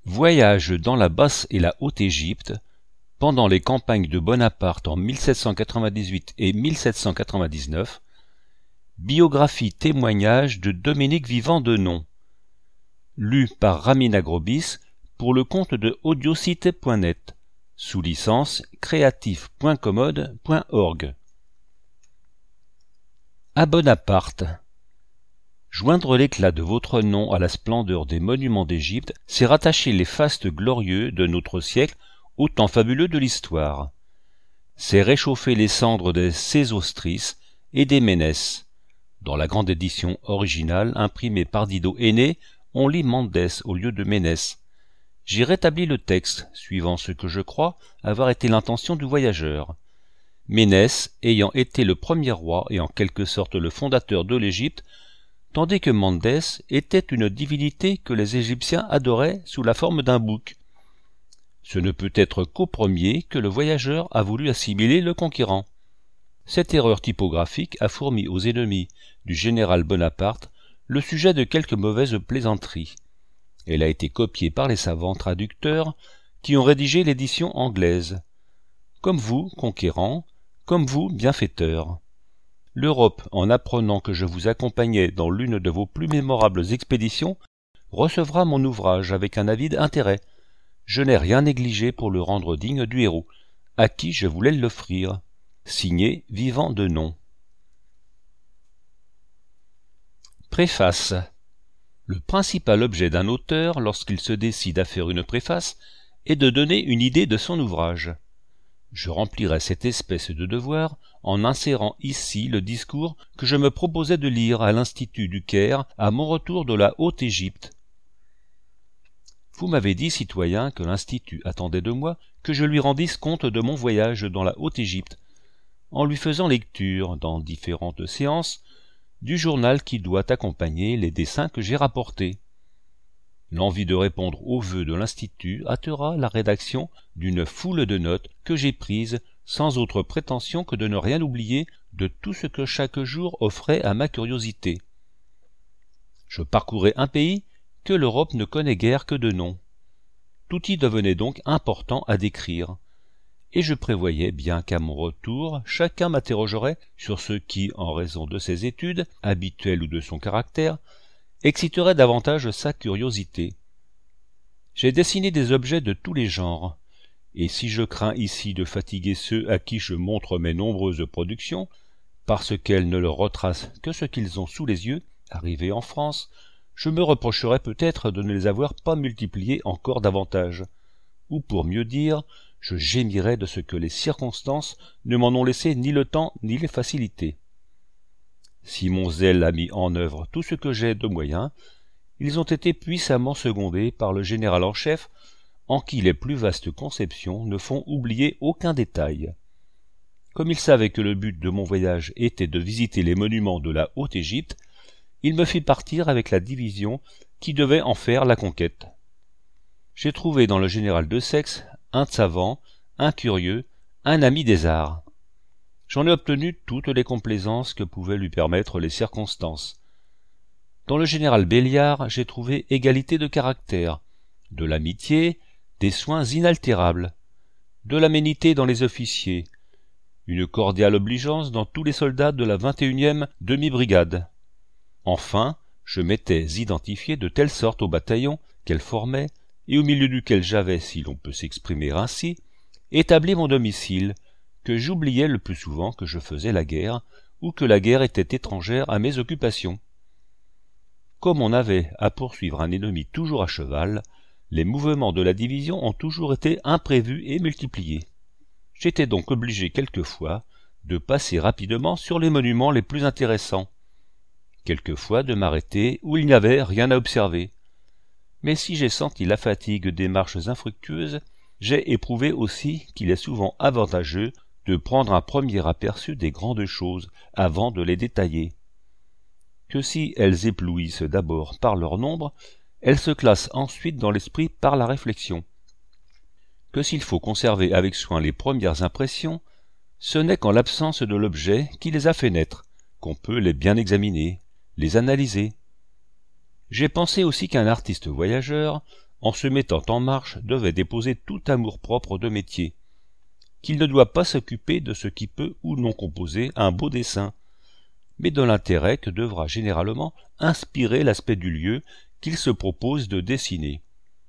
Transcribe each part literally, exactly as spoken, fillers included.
Voyage dans la Basse et la Haute-Égypte pendant les campagnes de Bonaparte en mille sept cent quatre-vingt-dix-huit et mille sept cent quatre-vingt-dix-neuf. Biographie-témoignage de Dominique Vivant-Denon. Lu par Ramin Agrobis pour le compte de audiosite point net, sous licence creatif point commode point org. À Bonaparte. Joindre l'éclat de votre nom à la splendeur des monuments d'Égypte, c'est rattacher les fastes glorieux de notre siècle au temps fabuleux de l'histoire. C'est réchauffer les cendres des Sésostris et des Ménès. Dans la grande édition originale imprimée par Didot Aîné, on lit Mendès au lieu de Ménès. J'ai rétabli le texte, suivant ce que je crois avoir été l'intention du voyageur. Ménès ayant été le premier roi et en quelque sorte le fondateur de l'Égypte, tandis que Mendès était une divinité que les Égyptiens adoraient sous la forme d'un bouc. Ce ne peut être qu'au premier que le voyageur a voulu assimiler le conquérant. Cette erreur typographique a fourni aux ennemis du général Bonaparte le sujet de quelques mauvaises plaisanteries. Elle a été copiée par les savants traducteurs qui ont rédigé l'édition anglaise. Comme vous, conquérant, comme vous, bienfaiteur. L'Europe, en apprenant que je vous accompagnais dans l'une de vos plus mémorables expéditions, recevra mon ouvrage avec un avide intérêt. Je n'ai rien négligé pour le rendre digne du héros, à qui je voulais l'offrir. Signé Vivant-Denon. Préface. Le principal objet d'un auteur, lorsqu'il se décide à faire une préface, est de donner une idée de son ouvrage. Je remplirai cette espèce de devoir en insérant ici le discours que je me proposais de lire à l'Institut du Caire à mon retour de la Haute-Égypte. Vous m'avez dit, citoyen, que l'Institut attendait de moi que je lui rendisse compte de mon voyage dans la Haute-Égypte, en lui faisant lecture, dans différentes séances, du journal qui doit accompagner les dessins que j'ai rapportés. L'envie de répondre aux vœux de l'Institut hâtera la rédaction d'une foule de notes que j'ai prises sans autre prétention que de ne rien oublier de tout ce que chaque jour offrait à ma curiosité. Je parcourais un pays que l'Europe ne connaît guère que de nom. Tout y devenait donc important à décrire, et je prévoyais bien qu'à mon retour chacun m'interrogerait sur ce qui, en raison de ses études, habituelles ou de son caractère, exciterait davantage sa curiosité. J'ai dessiné des objets de tous les genres, et si je crains ici de fatiguer ceux à qui je montre mes nombreuses productions, parce qu'elles ne leur retracent que ce qu'ils ont sous les yeux, arrivés en France, je me reprocherais peut-être de ne les avoir pas multipliées encore davantage, ou pour mieux dire, je gémirais de ce que les circonstances ne m'en ont laissé ni le temps ni les facilités. Si mon zèle a mis en œuvre tout ce que j'ai de moyens, ils ont été puissamment secondés par le général en chef, en qui les plus vastes conceptions ne font oublier aucun détail. Comme il savait que le but de mon voyage était de visiter les monuments de la Haute-Égypte, il me fit partir avec la division qui devait en faire la conquête. J'ai trouvé dans le général de Saix un savant, un curieux, un ami des arts. J'en ai obtenu toutes les complaisances que pouvaient lui permettre les circonstances. Dans le général Belliard, j'ai trouvé égalité de caractère, de l'amitié, des soins inaltérables, de l'aménité dans les officiers, une cordiale obligeance dans tous les soldats de la vingt et unième demi-brigade. Enfin, je m'étais identifié de telle sorte au bataillon qu'elle formait et au milieu duquel j'avais, si l'on peut s'exprimer ainsi, établi mon domicile, que j'oubliais le plus souvent que je faisais la guerre, ou que la guerre était étrangère à mes occupations. Comme on avait à poursuivre un ennemi toujours à cheval, les mouvements de la division ont toujours été imprévus et multipliés. J'étais donc obligé quelquefois de passer rapidement sur les monuments les plus intéressants, quelquefois de m'arrêter où il n'y avait rien à observer. Mais si j'ai senti la fatigue des marches infructueuses, j'ai éprouvé aussi qu'il est souvent avantageux de prendre un premier aperçu des grandes choses avant de les détailler. Que si elles éblouissent d'abord par leur nombre, elles se classent ensuite dans l'esprit par la réflexion. Que s'il faut conserver avec soin les premières impressions, ce n'est qu'en l'absence de l'objet qui les a fait naître, qu'on peut les bien examiner, les analyser. J'ai pensé aussi qu'un artiste voyageur, en se mettant en marche, devait déposer tout amour-propre de métier, qu'il ne doit pas s'occuper de ce qui peut ou non composer un beau dessin, mais de l'intérêt que devra généralement inspirer l'aspect du lieu qu'il se propose de dessiner.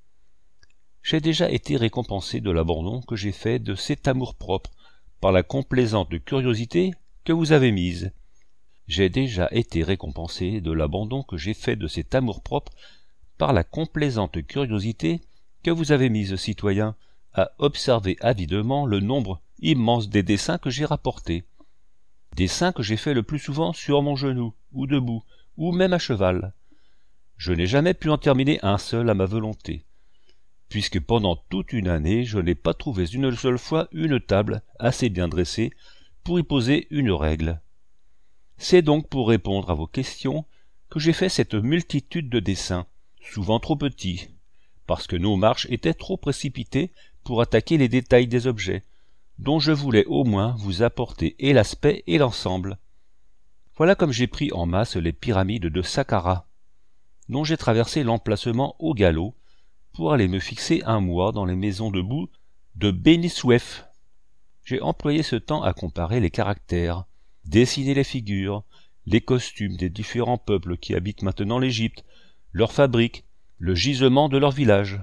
J'ai déjà été récompensé de l'abandon que j'ai fait de cet amour-propre par la complaisante curiosité que vous avez mise. J'ai déjà été récompensé de l'abandon que j'ai fait de cet amour-propre par la complaisante curiosité que vous avez mise, citoyen, à observer avidement le nombre immense des dessins que j'ai rapportés. Dessins que j'ai faits le plus souvent sur mon genou, ou debout, ou même à cheval. Je n'ai jamais pu en terminer un seul à ma volonté, puisque pendant toute une année je n'ai pas trouvé une seule fois une table assez bien dressée pour y poser une règle. C'est donc pour répondre à vos questions que j'ai fait cette multitude de dessins, souvent trop petits, parce que nos marches étaient trop précipitées pour attaquer les détails des objets, dont je voulais au moins vous apporter et l'aspect et l'ensemble. Voilà comme j'ai pris en masse les pyramides de Saqqara, dont j'ai traversé l'emplacement au galop, pour aller me fixer un mois dans les maisons de boue de Beni Souef. J'ai employé ce temps à comparer les caractères, dessiner les figures, les costumes des différents peuples qui habitent maintenant l'Égypte, leurs fabriques, le gisement de leurs villages.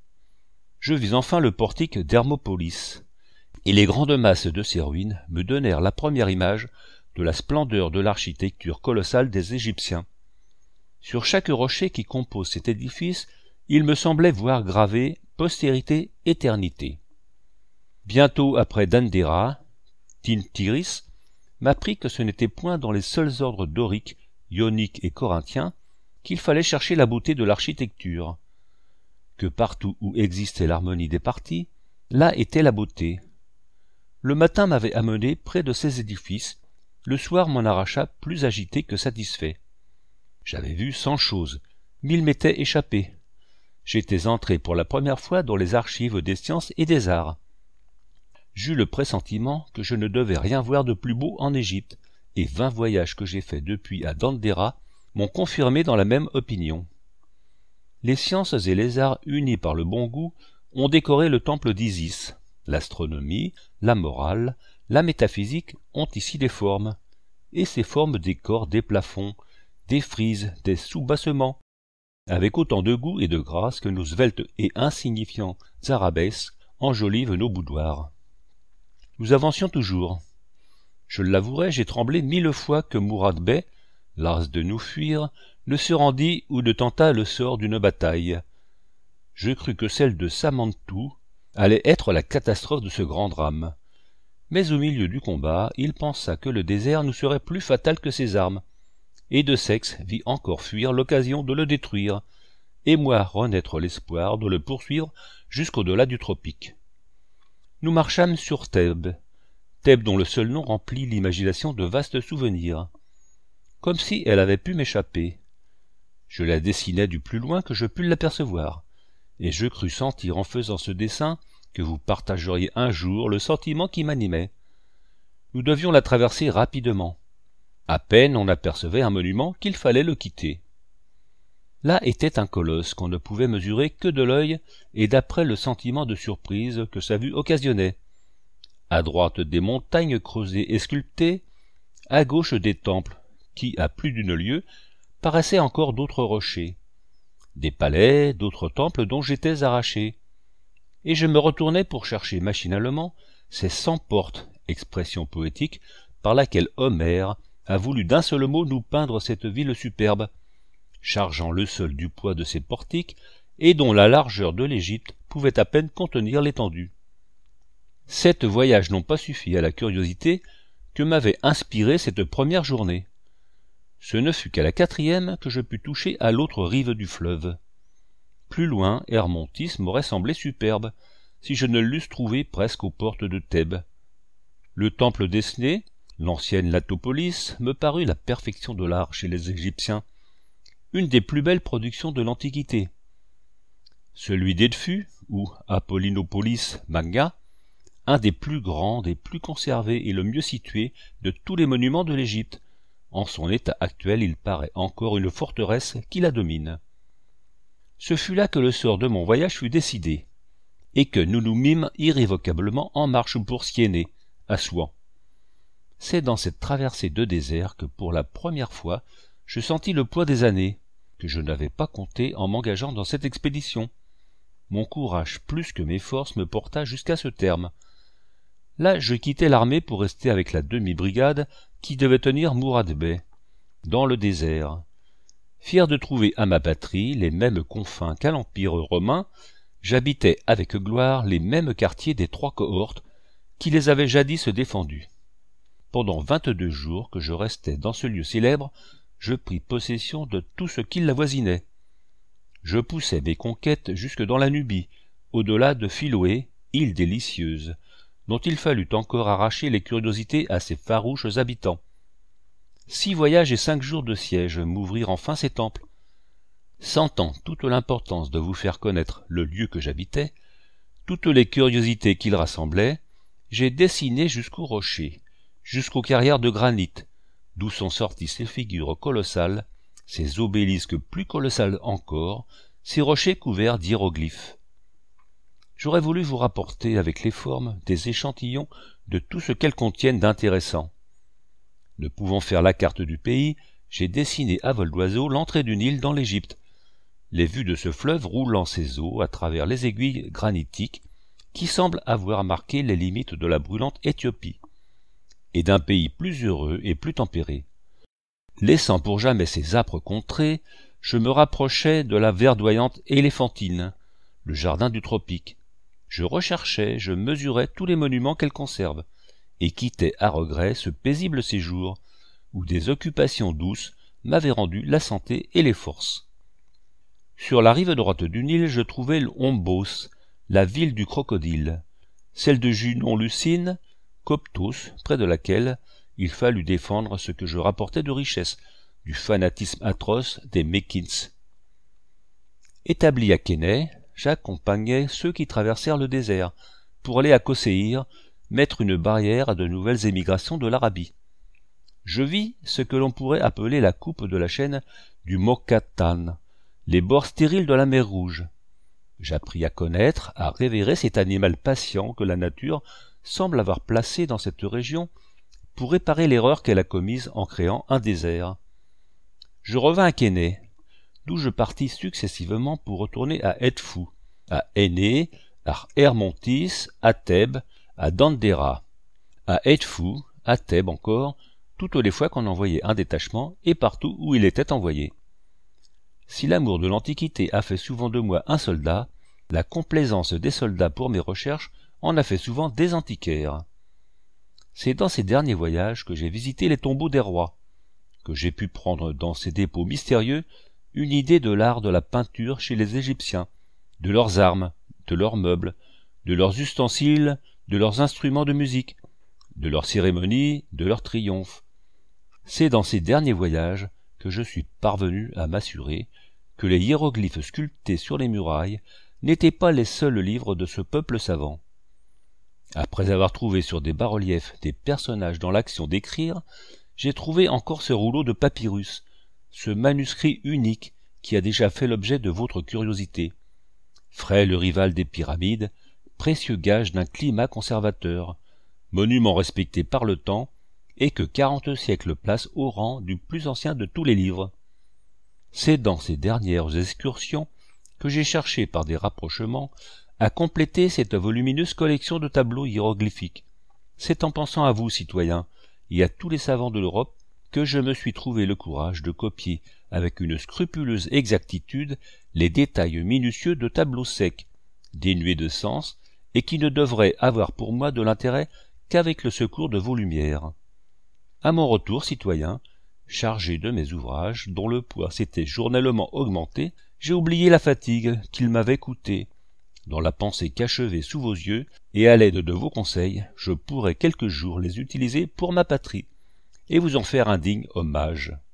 Je vis enfin le portique d'Hermopolis, et les grandes masses de ces ruines me donnèrent la première image de la splendeur de l'architecture colossale des Égyptiens. Sur chaque rocher qui compose cet édifice, il me semblait voir gravé « Postérité, éternité ». Bientôt après Dendera, Tintiris m'apprit que ce n'était point dans les seuls ordres doriques, ioniques et corinthiens qu'il fallait chercher la beauté de l'architecture, que partout où existait l'harmonie des parties, là était la beauté. Le matin m'avait amené près de ces édifices, le soir m'en arracha plus agité que satisfait. J'avais vu cent choses, mille m'étaient échappées. J'étais entré pour la première fois dans les archives des sciences et des arts. J'eus le pressentiment que je ne devais rien voir de plus beau en Égypte, et vingt voyages que j'ai faits depuis à Dendera m'ont confirmé dans la même opinion. Les sciences et les arts unis par le bon goût ont décoré le temple d'Isis. L'astronomie, la morale, la métaphysique ont ici des formes, et ces formes décorent des plafonds, des frises, des soubassements, avec autant de goût et de grâce que nos sveltes et insignifiants arabesques enjolivent nos boudoirs. Nous avancions toujours. Je l'avouerai, j'ai tremblé mille fois que Mourad Bey, las de nous fuir, ne se rendit ou ne tentât le sort d'une bataille. Je crus que celle de Samantou allait être la catastrophe de ce grand drame. Mais au milieu du combat, il pensa que le désert nous serait plus fatal que ses armes, et de Sexe vit encore fuir l'occasion de le détruire, et moi renaître l'espoir de le poursuivre jusqu'au-delà du tropique. Nous marchâmes sur Thèbes, Thèbes dont le seul nom remplit l'imagination de vastes souvenirs, comme si elle avait pu m'échapper. Je la dessinai du plus loin que je pus l'apercevoir, et je crus sentir en faisant ce dessin que vous partageriez un jour le sentiment qui m'animait. Nous devions la traverser rapidement. À peine on apercevait un monument qu'il fallait le quitter. Là était un colosse qu'on ne pouvait mesurer que de l'œil et d'après le sentiment de surprise que sa vue occasionnait. À droite des montagnes creusées et sculptées, à gauche des temples qui, à plus d'une lieue, paraissaient encore d'autres rochers, des palais, d'autres temples dont j'étais arraché, et je me retournais pour chercher machinalement ces cent portes, expression poétique par laquelle Homère a voulu d'un seul mot nous peindre cette ville superbe, chargeant le sol du poids de ses portiques et dont la largeur de l'Égypte pouvait à peine contenir l'étendue. Sept voyages n'ont pas suffi à la curiosité que m'avait inspirée cette première journée. Ce ne fut qu'à la quatrième que je pus toucher à l'autre rive du fleuve. Plus loin, Hermontis m'aurait semblé superbe, si je ne l'eusse trouvé presque aux portes de Thèbes. Le temple d'Esnée, l'ancienne Latopolis, me parut la perfection de l'art chez les Égyptiens, une des plus belles productions de l'Antiquité. Celui d'Edfu, ou Apollinopolis Magna, un des plus grands, des plus conservés et le mieux situé de tous les monuments de l'Égypte. En son état actuel, il paraît encore une forteresse qui la domine. Ce fut là que le sort de mon voyage fut décidé, et que nous nous mîmes irrévocablement en marche pour Siéné, à Souan. C'est dans cette traversée de désert que pour la première fois je sentis le poids des années, que je n'avais pas compté en m'engageant dans cette expédition. Mon courage plus que mes forces me porta jusqu'à ce terme. Là je quittai l'armée pour rester avec la demi-brigade qui devait tenir Mourad Bey, dans le désert. Fier de trouver à ma patrie les mêmes confins qu'à l'Empire romain, j'habitais avec gloire les mêmes quartiers des trois cohortes qui les avaient jadis défendus. Pendant vingt-deux jours que je restais dans ce lieu célèbre, je pris possession de tout ce qui l'avoisinait. Je poussai mes conquêtes jusque dans la Nubie, au-delà de Philoé, île délicieuse, dont il fallut encore arracher les curiosités à ses farouches habitants. Six voyages et cinq jours de siège m'ouvrirent enfin ces temples. Sentant toute l'importance de vous faire connaître le lieu que j'habitais, toutes les curiosités qu'il rassemblait, j'ai dessiné jusqu'aux rochers, jusqu'aux carrières de granit, d'où sont sorties ces figures colossales, ces obélisques plus colossales encore, ces rochers couverts d'hiéroglyphes. J'aurais voulu vous rapporter avec les formes des échantillons de tout ce qu'elles contiennent d'intéressant. Ne pouvant faire la carte du pays, j'ai dessiné à vol d'oiseau l'entrée du Nil dans l'Égypte, les vues de ce fleuve roulant ses eaux à travers les aiguilles granitiques qui semblent avoir marqué les limites de la brûlante Éthiopie, et d'un pays plus heureux et plus tempéré. Laissant pour jamais ces âpres contrées, je me rapprochais de la verdoyante Éléphantine, le jardin du tropique. Je recherchais, je mesurais tous les monuments qu'elle conserve, et quittais à regret ce paisible séjour, où des occupations douces m'avaient rendu la santé et les forces. Sur la rive droite du Nil, je trouvai l'Ombos, la ville du crocodile, celle de Junon Lucine, Coptos, près de laquelle il fallut défendre ce que je rapportais de richesse, du fanatisme atroce des Mékins. Établi à Kéné, j'accompagnai ceux qui traversèrent le désert, pour aller à Kosseir, mettre une barrière à de nouvelles émigrations de l'Arabie. Je vis ce que l'on pourrait appeler la coupe de la chaîne du Mokattam, les bords stériles de la mer Rouge. J'appris à connaître, à révérer cet animal patient que la nature semble avoir placé dans cette région pour réparer l'erreur qu'elle a commise en créant un désert. Je revins à Kéné, d'où je partis successivement pour retourner à Edfou, à Éné, à Hermontis, à Thèbes, à Dendera, à Edfou, à Thèbes encore, toutes les fois qu'on envoyait un détachement et partout où il était envoyé. Si l'amour de l'Antiquité a fait souvent de moi un soldat, la complaisance des soldats pour mes recherches en a fait souvent des antiquaires. C'est dans ces derniers voyages que j'ai visité les tombeaux des rois, que j'ai pu prendre dans ces dépôts mystérieux une idée de l'art de la peinture chez les Égyptiens, de leurs armes, de leurs meubles, de leurs ustensiles, de leurs instruments de musique, de leurs cérémonies, de leurs triomphes. C'est dans ces derniers voyages que je suis parvenu à m'assurer que les hiéroglyphes sculptés sur les murailles n'étaient pas les seuls livres de ce peuple savant. Après avoir trouvé sur des bas-reliefs des personnages dans l'action d'écrire, j'ai trouvé encore ce rouleau de papyrus, ce manuscrit unique qui a déjà fait l'objet de votre curiosité. Frêle rival des pyramides, précieux gage d'un climat conservateur, monument respecté par le temps et que quarante siècles placent au rang du plus ancien de tous les livres. C'est dans ces dernières excursions que j'ai cherché par des rapprochements à compléter cette volumineuse collection de tableaux hiéroglyphiques. C'est en pensant à vous, citoyens, et à tous les savants de l'Europe, que je me suis trouvé le courage de copier avec une scrupuleuse exactitude les détails minutieux de tableaux secs, dénués de sens, et qui ne devraient avoir pour moi de l'intérêt qu'avec le secours de vos lumières. À mon retour, citoyen, chargé de mes ouvrages, dont le poids s'était journellement augmenté, j'ai oublié la fatigue qu'il m'avait coûtée, dans la pensée qu'achevée sous vos yeux, et à l'aide de vos conseils, je pourrais quelque jour les utiliser pour ma patrie, et vous en faire un digne hommage.